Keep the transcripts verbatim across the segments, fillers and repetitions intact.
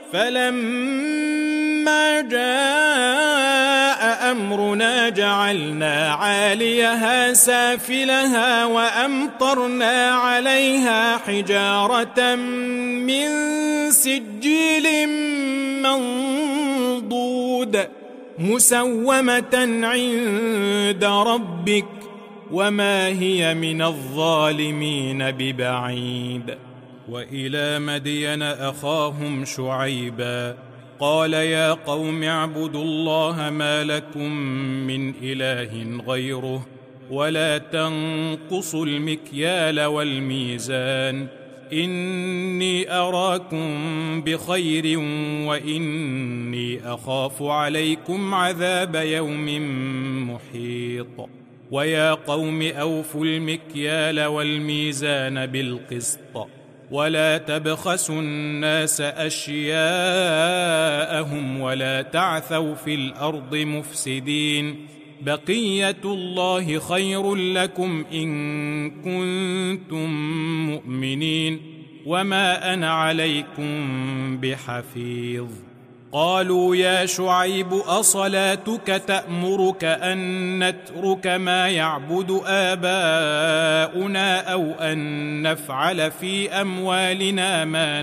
فلما جاء أمرنا جعلنا عاليها سافلها وأمطرنا عليها حجارة من سجيل منضود مسومة عند ربك وما هي من الظالمين ببعيد. وإلى مدين أخاهم شعيبا قال يا قوم اعبدوا الله ما لكم من إله غيره ولا تنقصوا المكيال والميزان إني أراكم بخير وإني أخاف عليكم عذاب يوم محيط. ويا قوم أوفوا المكيال والميزان بالقسط ولا تبخسوا الناس أشياءهم ولا تعثوا في الأرض مفسدين بقية الله خير لكم إن كنتم مؤمنين وما أنا عليكم بحفيظ. قالوا يا شعيب أصلاتك تأمرك أن نترك ما يعبد آباؤنا أو أن نفعل في أموالنا ما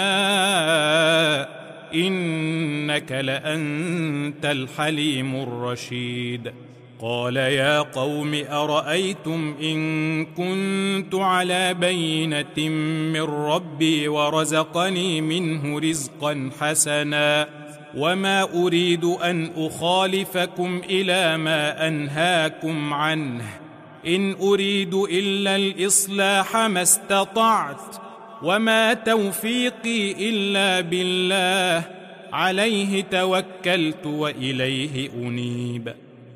نشاء إنك لأنت الحليم الرشيد. قال يا قوم أرأيتم إن كنت على بينة من ربي ورزقني منه رزقا حسنا وما أريد أن أخالفكم إلى ما أنهاكم عنه إن أريد إلا الإصلاح ما استطعت وما توفيقي إلا بالله عليه توكلت وإليه أنيب.